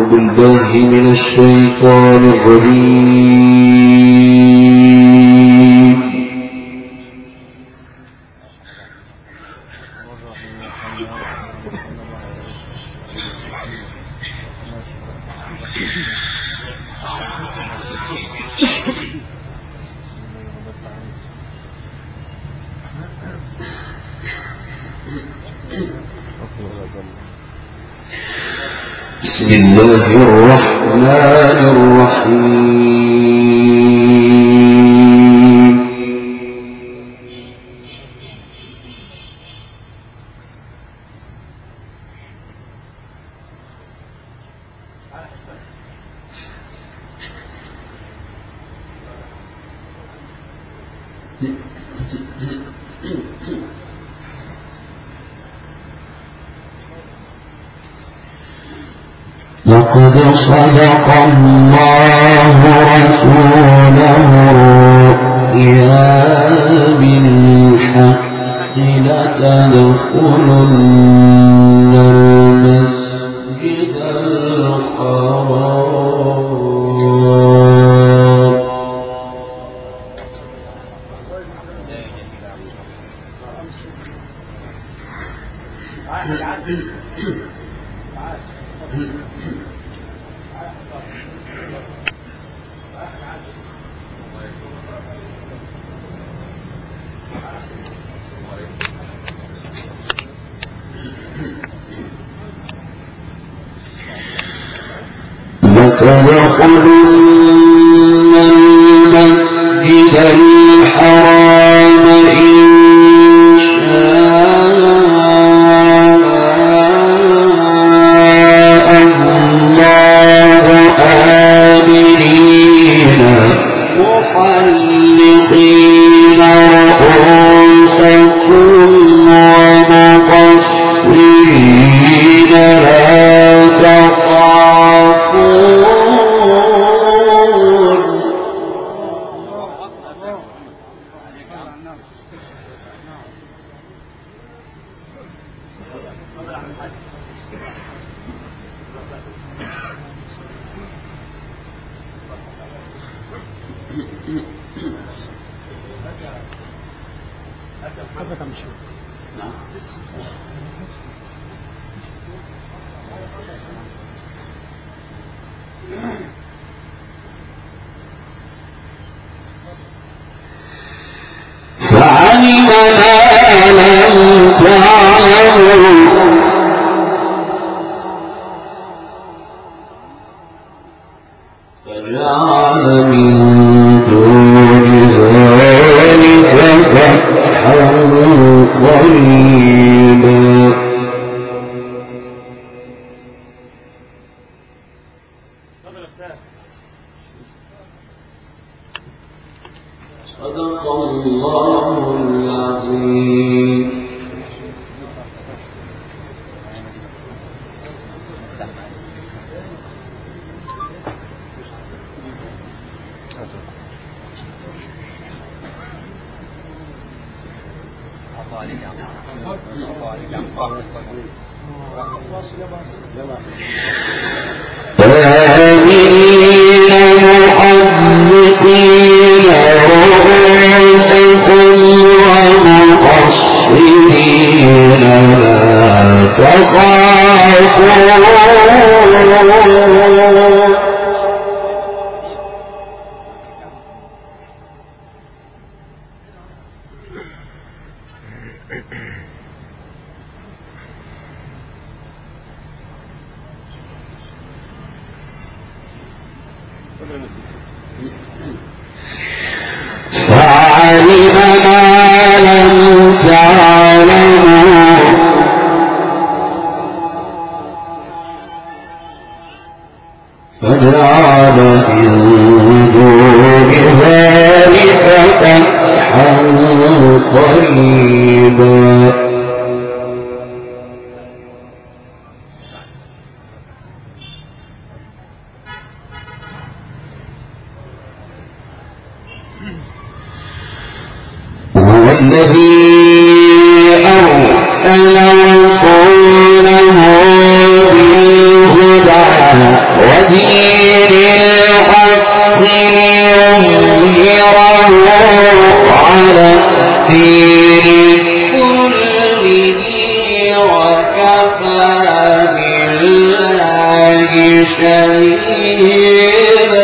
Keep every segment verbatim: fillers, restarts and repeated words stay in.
بالله من الشيطان الرجيم. بسم الله الرحمن الرحيم. لقد صدق الله رسوله الرؤيا بالحق لتدخلن المسجد الحرام لتدخلن المسجد الحرام إن شاء الله آمنين محلقين رؤوسكم ومقصرين لا تخافون. فعلم ما لم تعلموا فجعل من دون ذلك فتحا قريبا. صدق الله العظيم. آمنين محلقين رؤوسكم ومقصرين لا تخافون. فعلم ما لم تعلموا فجعل من دون ذلك فتحا قريبا. الذي أرسل رسوله بالهدى ودين الحق ليظهره على الدين كله وكفى بالله شهيدا.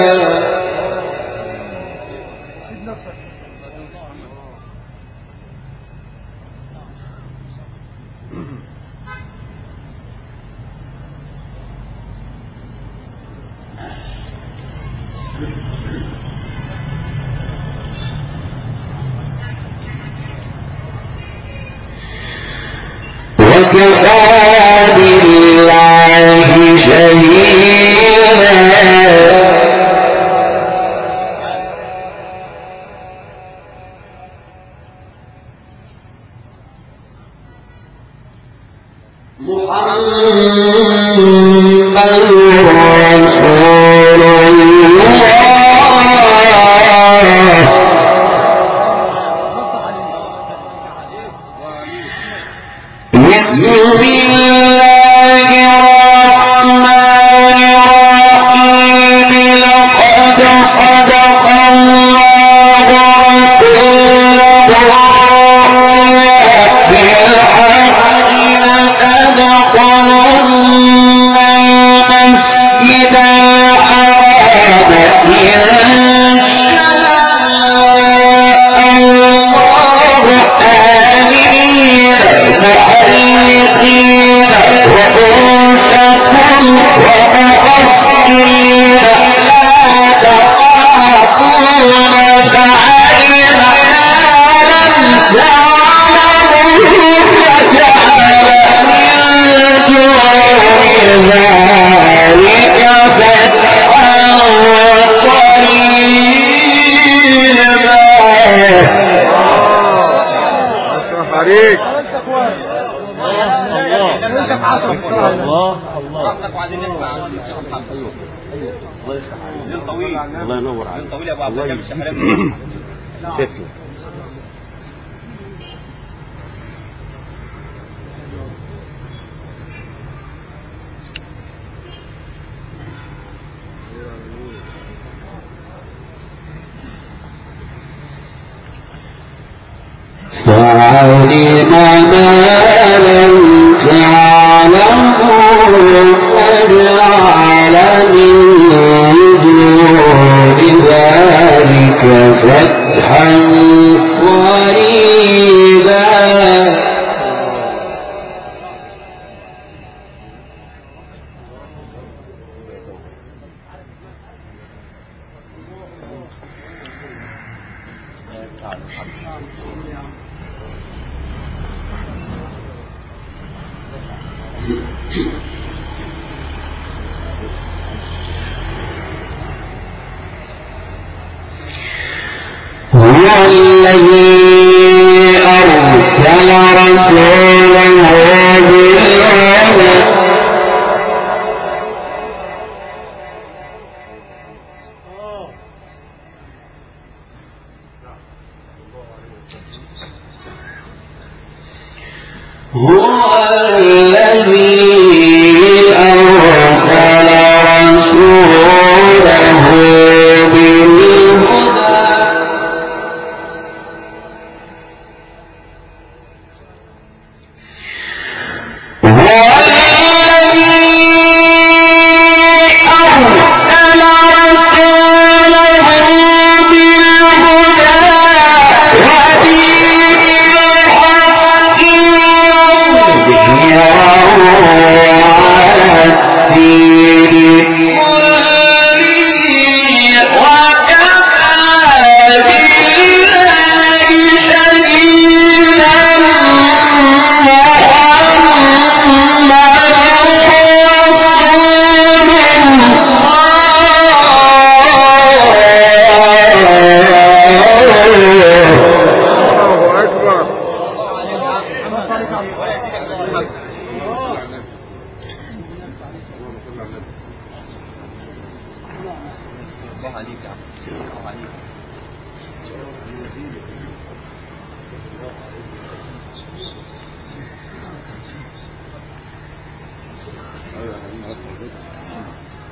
وكفى بالله شهيدا. محمد رسول الله بسم الله الرحمن الرحيم. لقد صدق الله رسوله الرؤيا بالحق لتدخلن المسجد الحرام إن شاء الله آمنين محلقين رؤوسكم ومقصرين لا تخافون فعلم ما لم تعلموا فجعل من دون ذلك فتحا قريبا. عليك الله الله وعايزين نسمع عن الشيخ محمد. الله يفتح عليك. طويل الله ينور عليك. طويل يا ابو عبد الله تسلم. فعلم ما لم تعلموا فجعل من دون ذلك فتحا قريبا. هو الذي أرسل رسوله بالهدى هو الذي أرسل رسوله بالهدى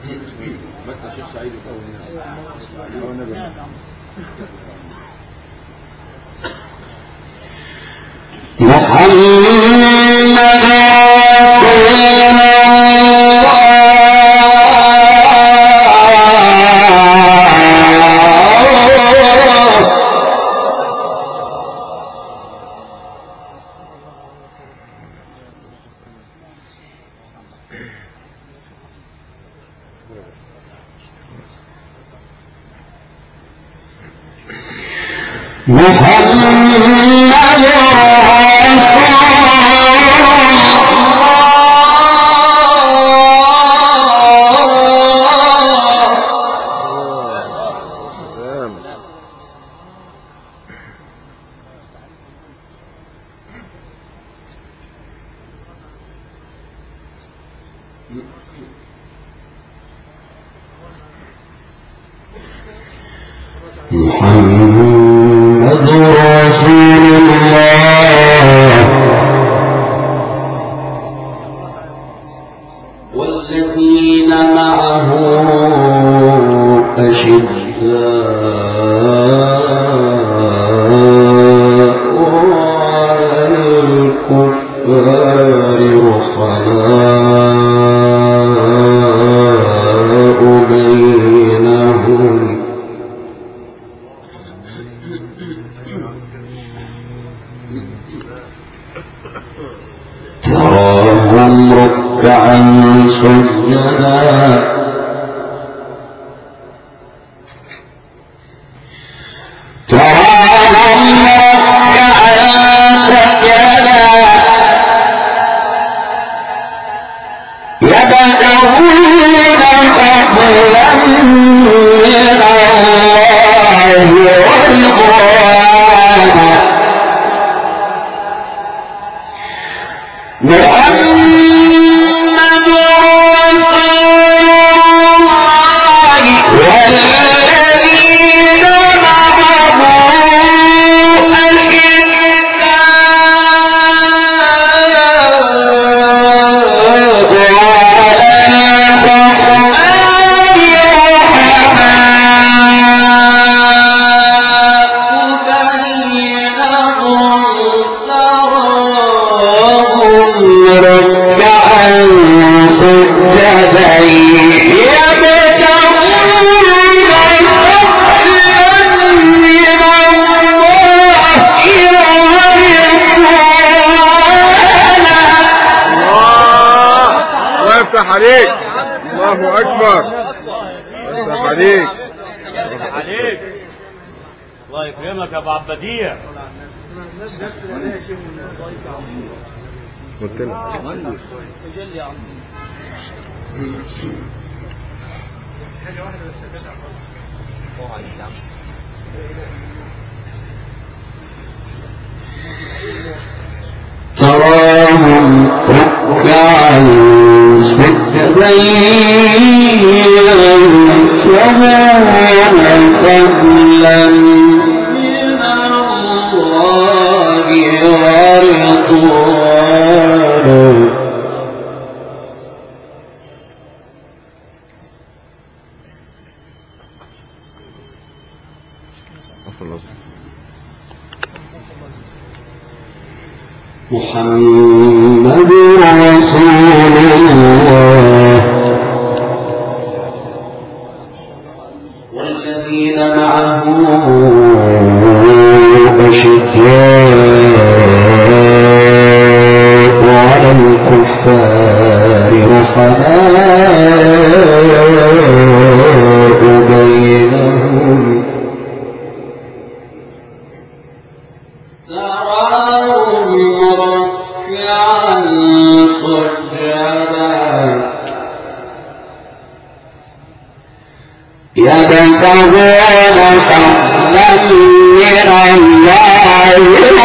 محمد رسول الله والذين معه أشداء على الكفار رحماء بينهم تراهم ركعا سجدا تراهم ركعا سجدا يبتغون فضلا من الله ورضوانا محمد رسول الله والذين معه عليك الله أكبر الله عليك عليك الله يكرمك يا ابو عبدية. قلت لك تراهم ركعا سجدا يبتغون فضلا من الله ورضوانه محمد رسول الله والذين معه أشداء على الكفار رحماء بينهم تراهم ركعا سجدا يبتغون فضلا من الله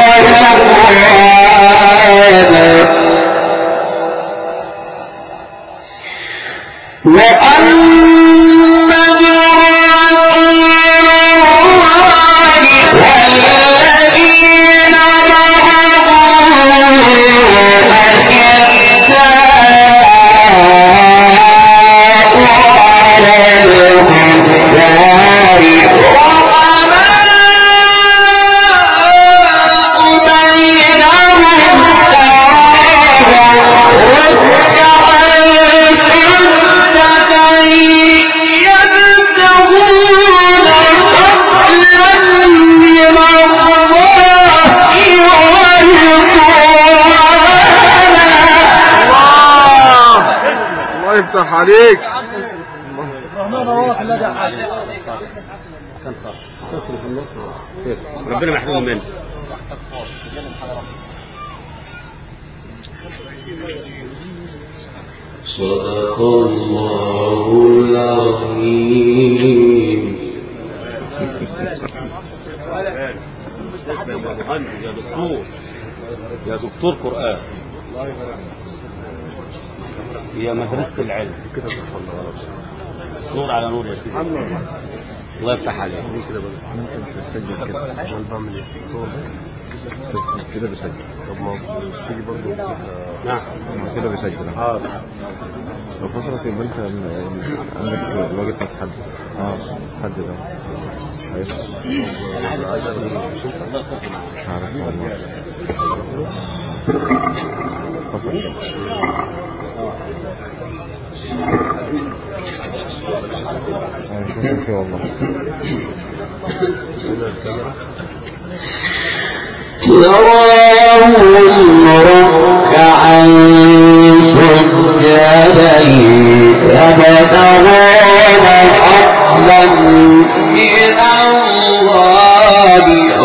ورضوانه محمد رسول الله والذين معه أشداء على عليك. الرحمن واحد لا ده حاجه عشان تصرف النص ربنا ما يحرمنا منه. صدق الله العظيم. يا دكتور يا دكتور قرآن يا مدرسة العلم نور على نور يا سيدي. الله يفتح عليك. كده بقى ممكن تسجل كده انا بعمل ايه صور بس كده بسجل. طب ما تيجي برضه نعم كده بسجل. اه لو فصلت يبقى انت عندك الواجب بس حد اه حد ده هيفصل. انا عايز اعرف عارف والله فصل كده اه والله تراهم ركعا سجدا يبتغون فضلا من الله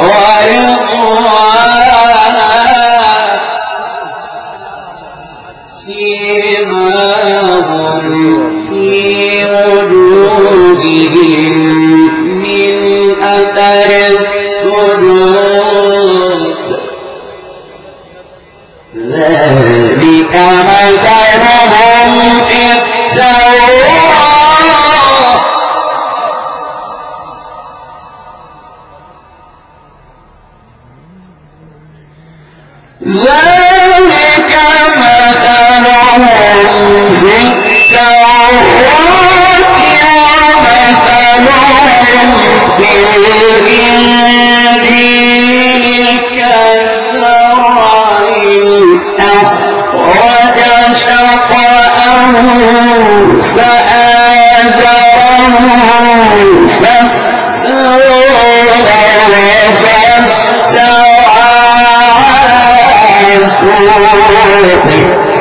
ورضوانا سيماهم في وجوههم من أثر السجود ذلك مثلهم في التوراة ذلك مثلهم في التوراة ومثلهم في الإنجيل كزرع أخرج شطأه فآزره فاستغلظ فاستوى على سوقه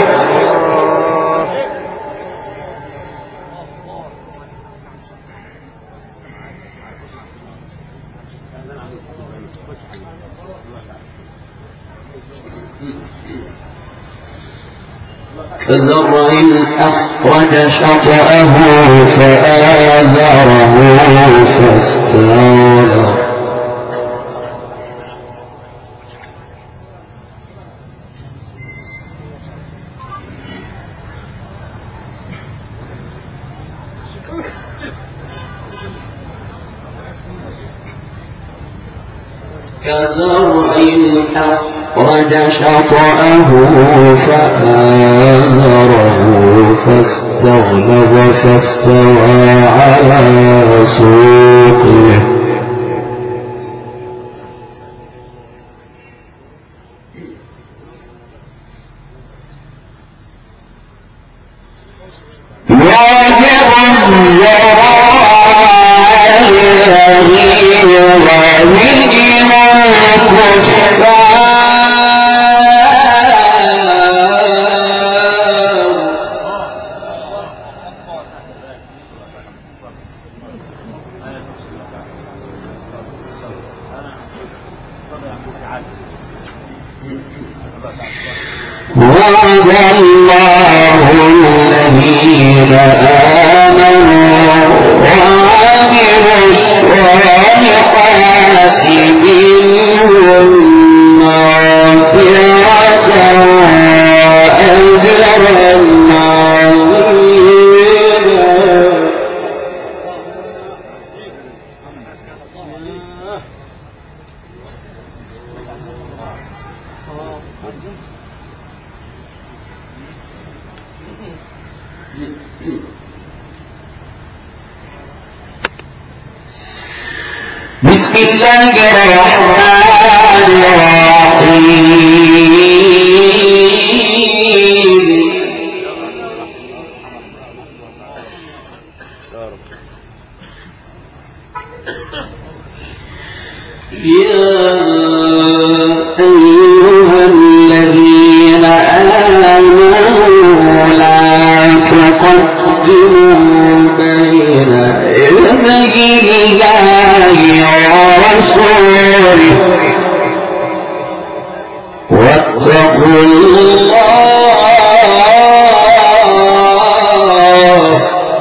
كزرع أخرج شطأه فآزره فاستغلظ كزرع أخرج شطأه فآزره فاستغلظ فاستوى على سوقه يعجب الزراع الذي وبهم الكفار وعد الله الذين آمنوا وعملوا الصالحات منهم مغفرة وأجرا عظيما. بسم الله الرحمن الرحيم. يا أيها الذين آمنوا لا تقدموا ورسوله واتقوا الله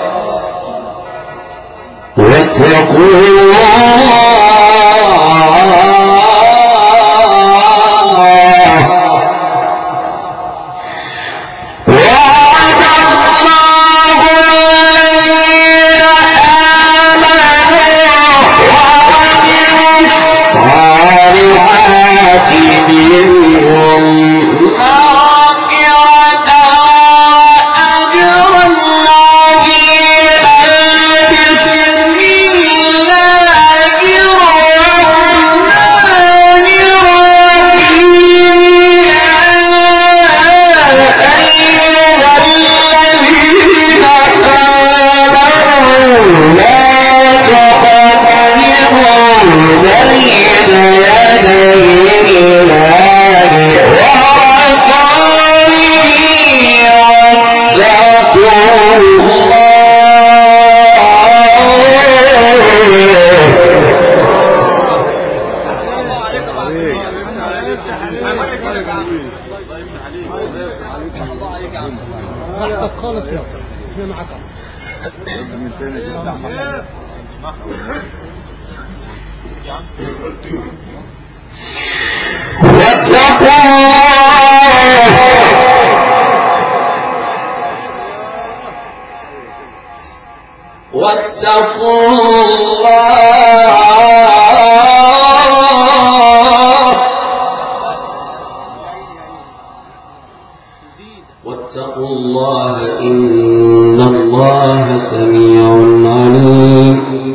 واتقوا خالص يا احنا معاك واتقوا واتقوا الله واتقوا الله إن الله سميع عليم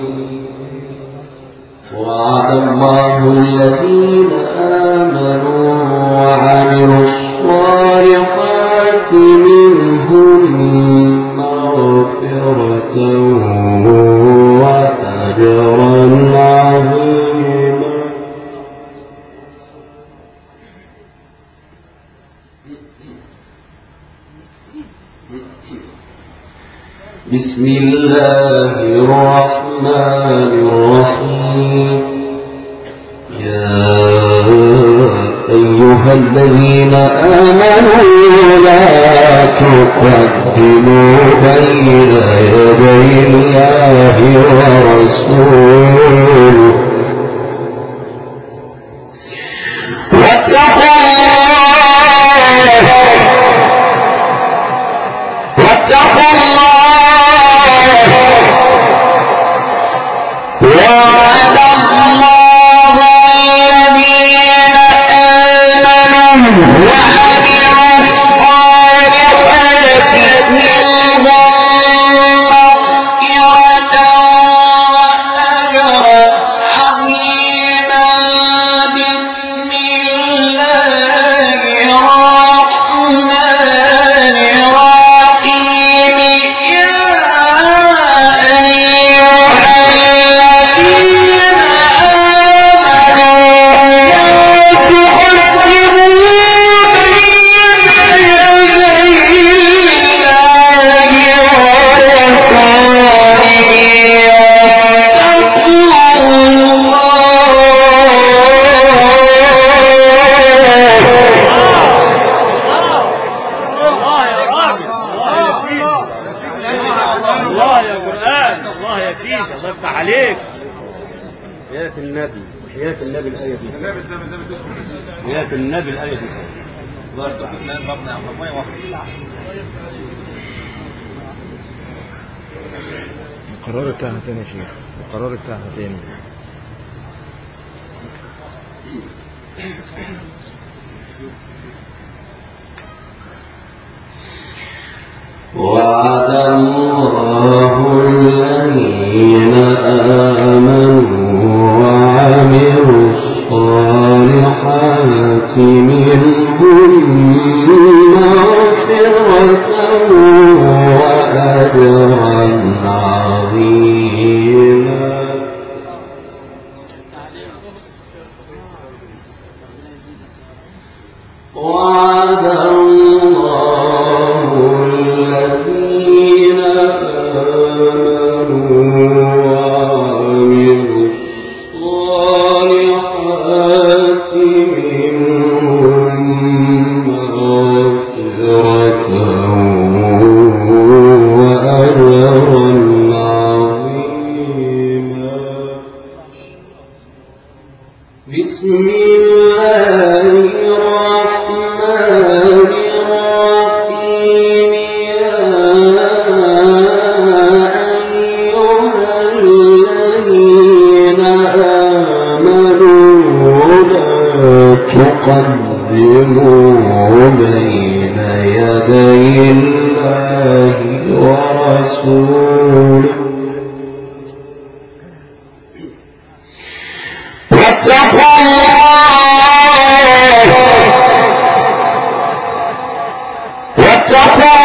وعد الله الذين آمنوا وعملوا الصالحات منهم مغفرة وأجرا عظيما بسم الله الرحمن الرحيم يا أيها الذين آمنوا لا تقدموا بين يدي الله ورسوله واتقوا الله واتقوا الله وعد الله الذين آمنوا وعملوا الصالحات منهم مغفرة وأجرا عظيما بسم الله الرحمن الرحيم يا أيها الذين آمنوا لا تقدموا عليك حياة النبي حياة النبي الآية دي حياة النبي الآية دي برضه هتلاقي المبنى على المية واحد القرار بتاعها تاني يا شيخ القرار بتاعها تاني وعد الله الذين آمنوا وعملوا الصالحات منهم مغفرة وأجرا عظيما وعد الله الذين آمنوا تقدموا بين يدي الله ورسوله واتقوا الله واتقوا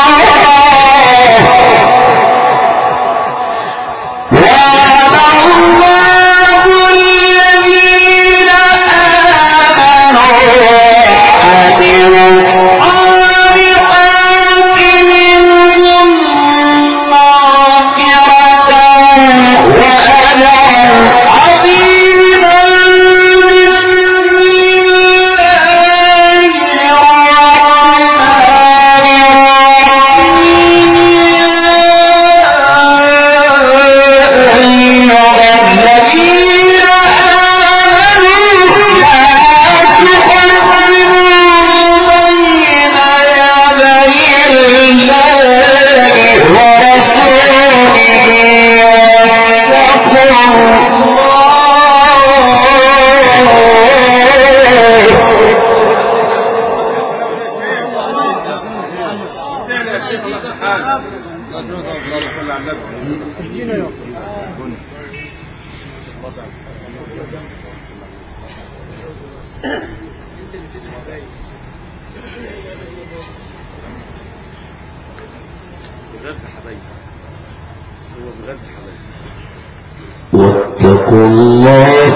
واتقوا الله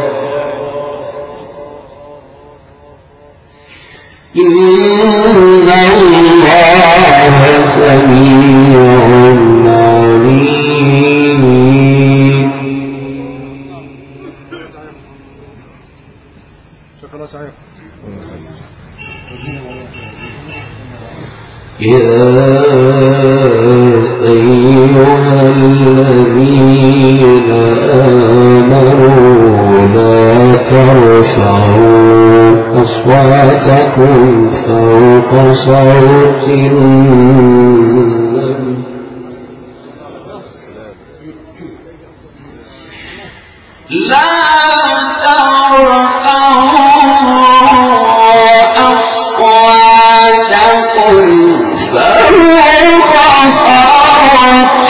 إن الله سميع عليم. شكرا سعيد. يا أيها الذين آمنوا لا ترفعوا أصواتكم فوق صوت النبي لا ترفعوا أصواتكم فوق صوت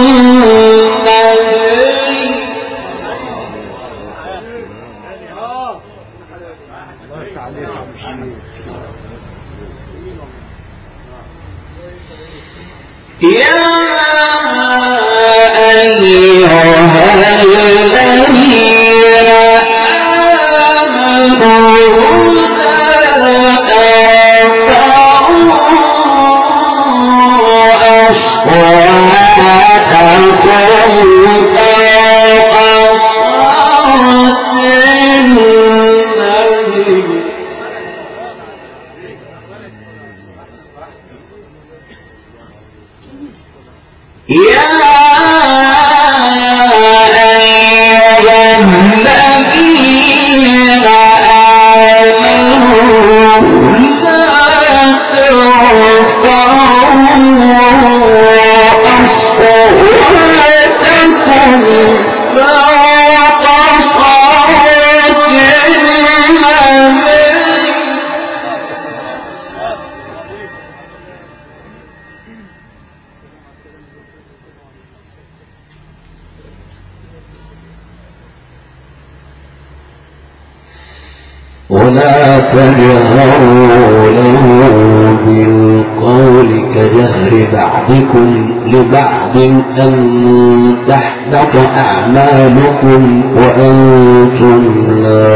النبي يا أيها الذين آمنوا لا ترفعوا أصواتكم فوق صوت النبي يا أيها الذين آمنوا لا ترفعوا أصواتكم فوق صوت النبي ولا تجهروا له بالقول كجهر بعضكم لبعض أن تحبط أعمالكم وأنتم لا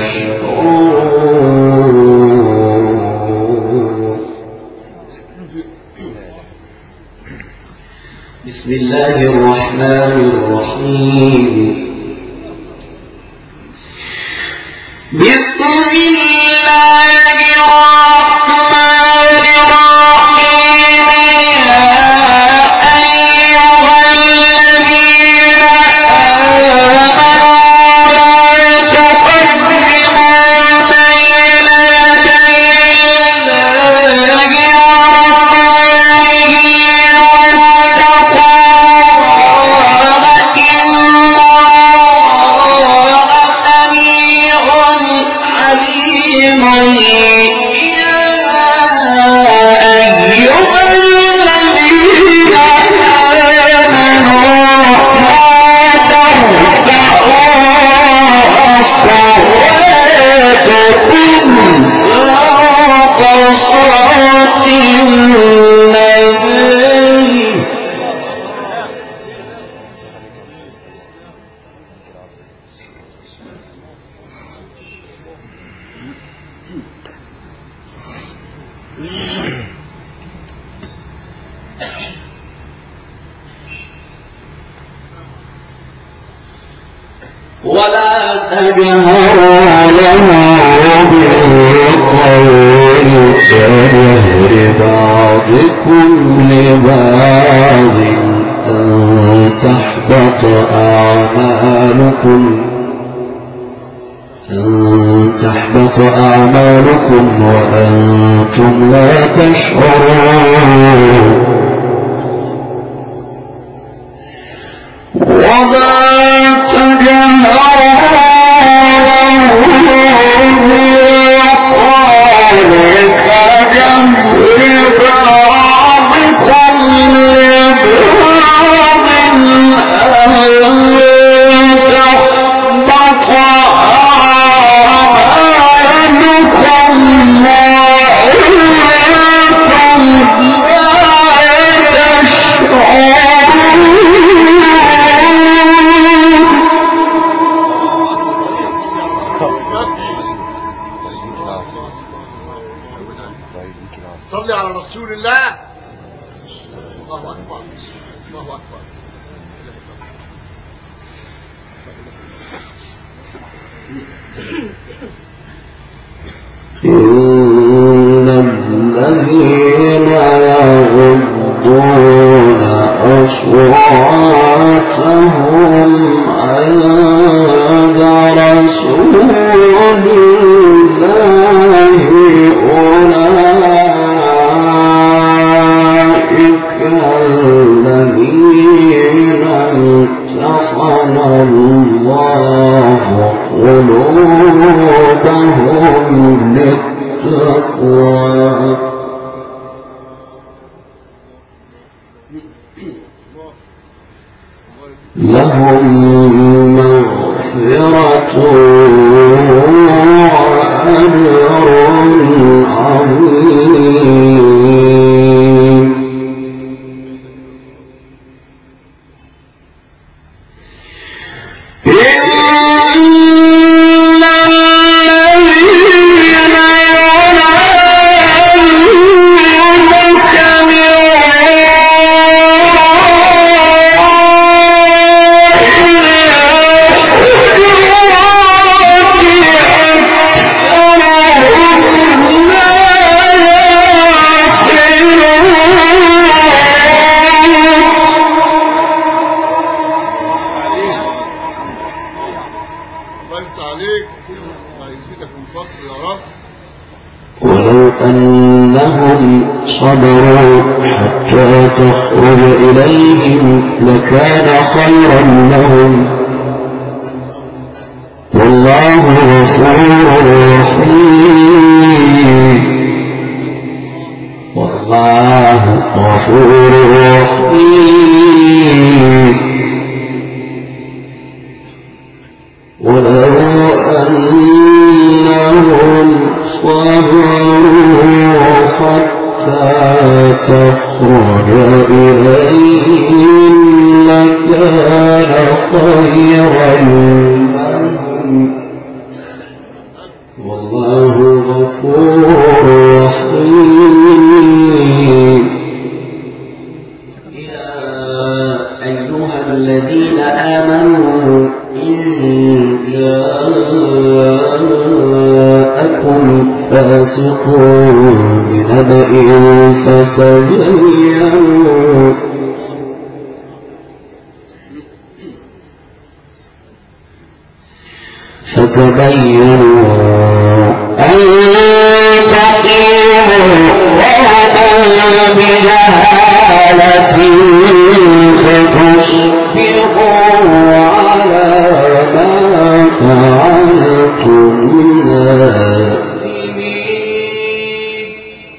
تشعرون. بسم الله الرحمن الرحيم. بسم الله الرحمن الرحيم. يا أيها الذين آمنوا لا تقدموا ولا تجهروا له بالقول كجهر بعضكم لبعض أن تحبط أعمالكم أن تحبط أعمالكم وأنتم لا تشعرون وما صلي على رسول الله. الله أكبر الله أكبر. إن الذين يغضون أصواتهم عند رسول الله أولئك الذين امتحن الله قلوبهم للتقوى لهم مغفرة وأجر عظيم. ولو أنهم صبروا حتى تخرج إليهم لكان خيرا لهم والله غفور رحيم والله غفور رحيم. ولو أنهم صبروا حتى تخرج إليهم لكان خيرا لهم والله غفور رحيم. يا أيها الذين آمنوا إن جاءكم فاسق بنبأ فتبينوا فتبينوا أن تصيبوا قوما بجهالة فتصبحوا على ما فعلتم نادمين.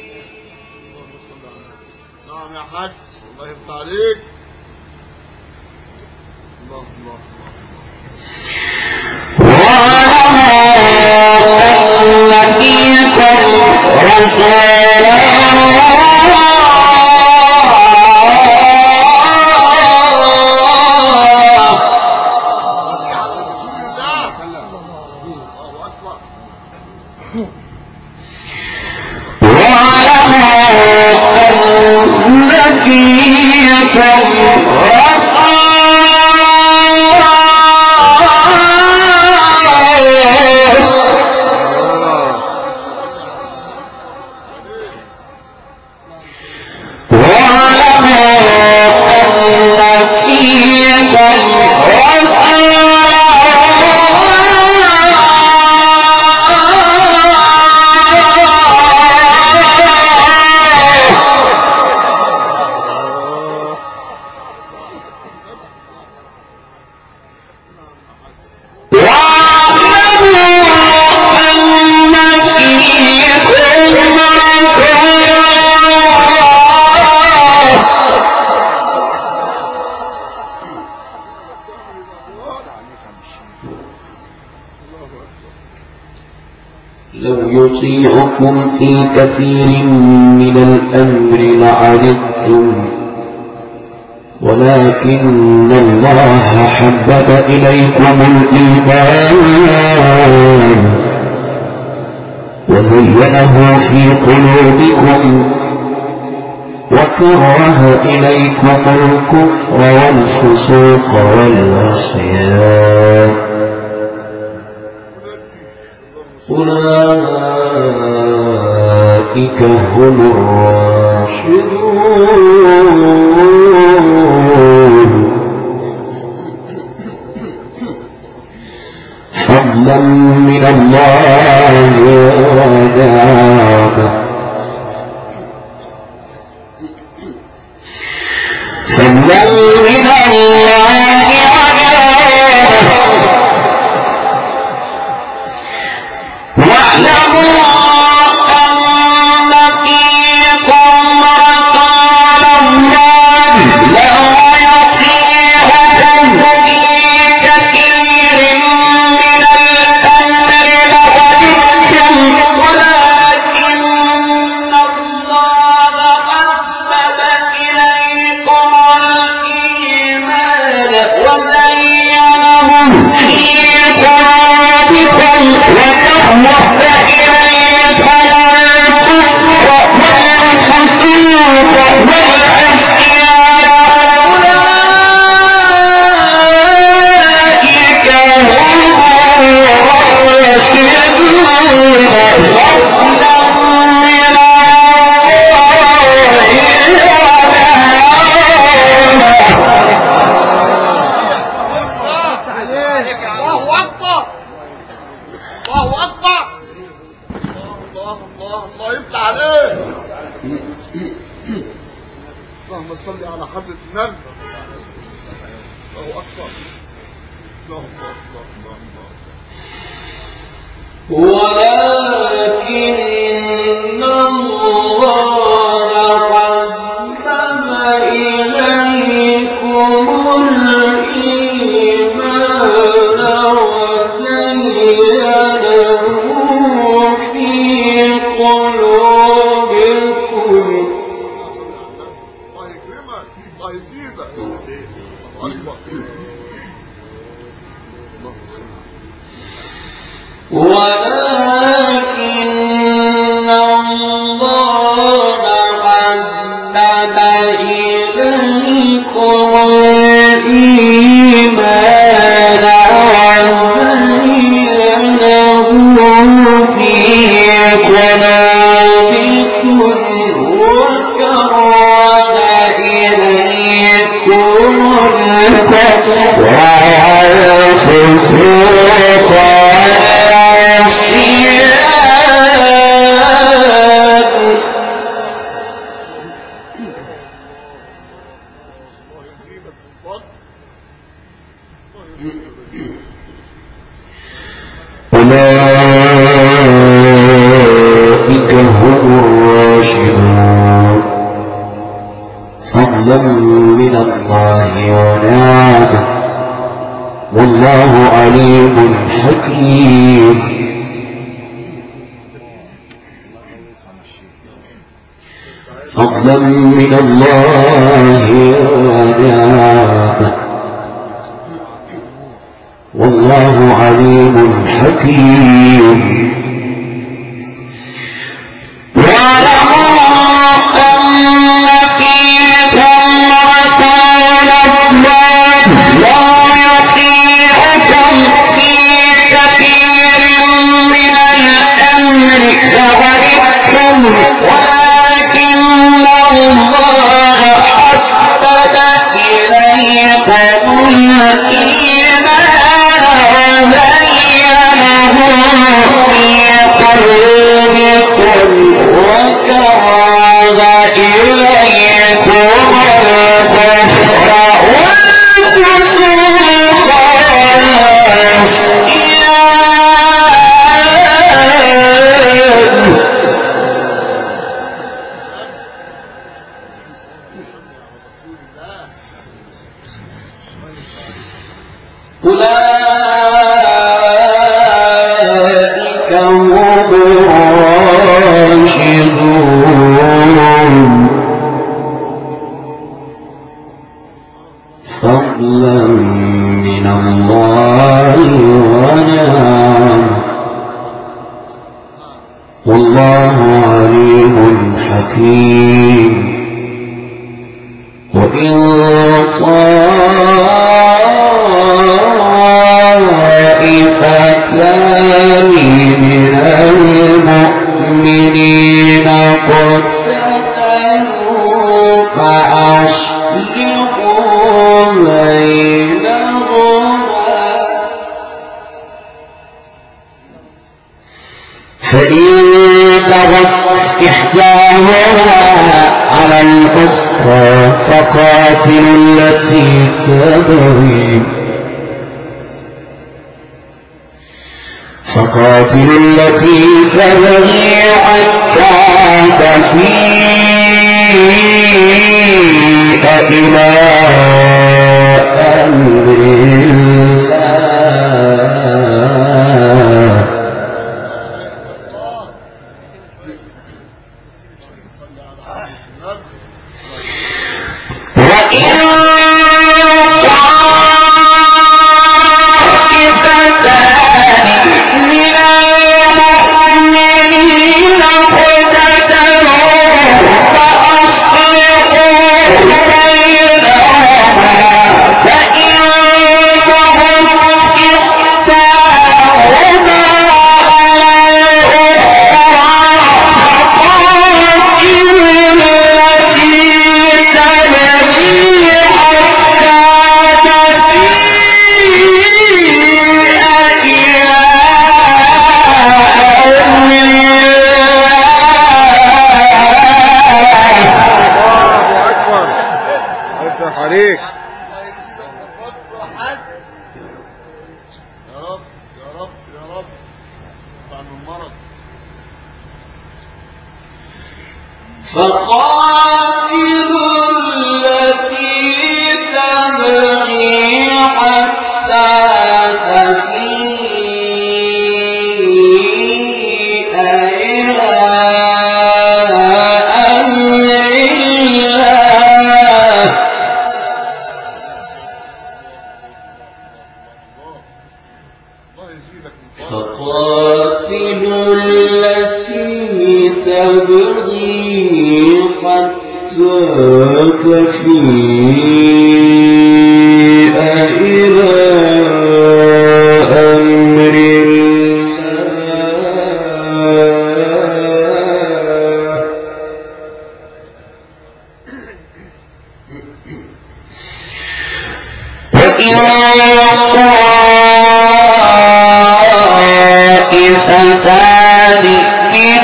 نعم يا حاج الله يفتح عليك. الله الله وأن فيكم رسولا فيكم رسولا لو يطيعكم في كثير من الأمر لعنتم ولكن الله حبب إليكم الإيمان وزينه في قلوبكم وكره إليكم الكفر والفسوق والعصيان أولئك هم الراشدون فضلا من الله ونعمه فضلا من الله ونعمه واعلموا أن فيكم رسول الله لو يطيعكم في كثير من الأمر لعنتم ولكن الله حبب إليكم الإيمان وزينه في قلوبكم وكره إليكم الكفر والفسوق والعصيان أولئك هم الراشدون فضلا من الله أكبر الله أكبر الله الله الله يفتح عليك اللهم صل على حضرة النبي الله أكبر الله الله الله ولكن الله قدم إليكم الإيمان وزينه في قلوبكم الله يكرمك الله يزيدك الله أكبر ولكن الله قدم إليكم الإيمان وزينه في قلوبكم وكره إليكم الكفر والفسوق أولئك هم الراشدون فضلا من الله ونعمه والله عليم حكيم فضلا من الله ونعمه والله عليم حكيم واعلموا أن فيكم رسول الله لا يطيعكم في كثير من الأمر لعنتم ولكن الله حبب إليكم الإيمان وزينه في قلوبكم وكره إليكم الكفر والفسوق والعصيان أولئك هم الراشدون فضلا من الله ونعمه والله عليم حكيم. وإن طائفتان من المؤمنين اقتتلوا فأصلحوا بينهما فإن بغت إحداهما على الأخرى فقاتلوا التي تبغي فقاتلوا التي تبغي حتى تفيء إلى أمر الله وإن طائفتان من المؤمنين اقتتلوا فأصلحوا بينهما فإن بغت إحداهما على الأخرى فقاتلوا التي تبغي حتى تفيء إلى أمر الله أكبر. أفتح عليك. يا رب يا رب يا رب عن المرض. فقاتلوا التي تبغي حتى تفيء إلى أمر الله الله يزيدك من فضله. فقاتلوا التي تبغي حتى تفيء إلى أمر الله وإن طائفتان من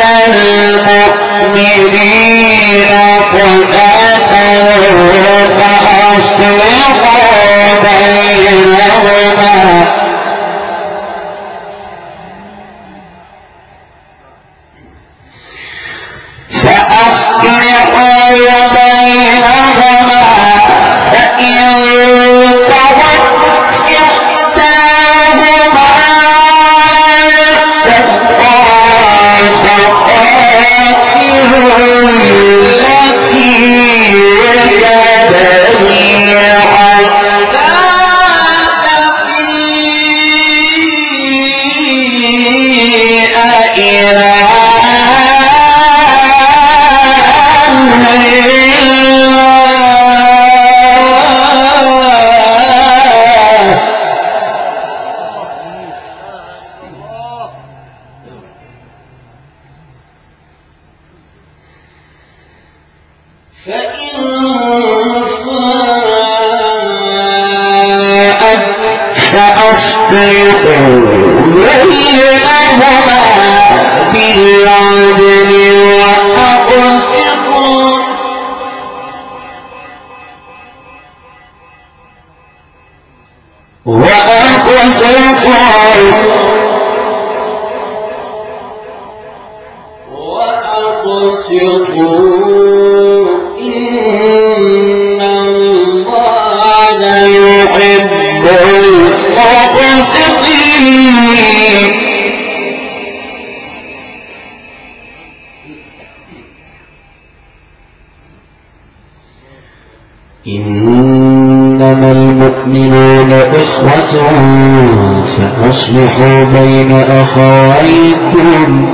المؤمنين اقتتلوا فأصلحوا بينهما فأصلحوا بينهما فإن طغت إحداهما على الأخرى فقاتلوا التي تبغي حتى تفيء إلى أمر الله فإن فاءت فأصلحوا بينهما بالعدل وأقسطوا وأقسطوا وأقسطوا إن الله يحب المقسطين إخوة فأصلحوا بين أخويكم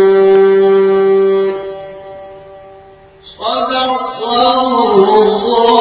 صدق الله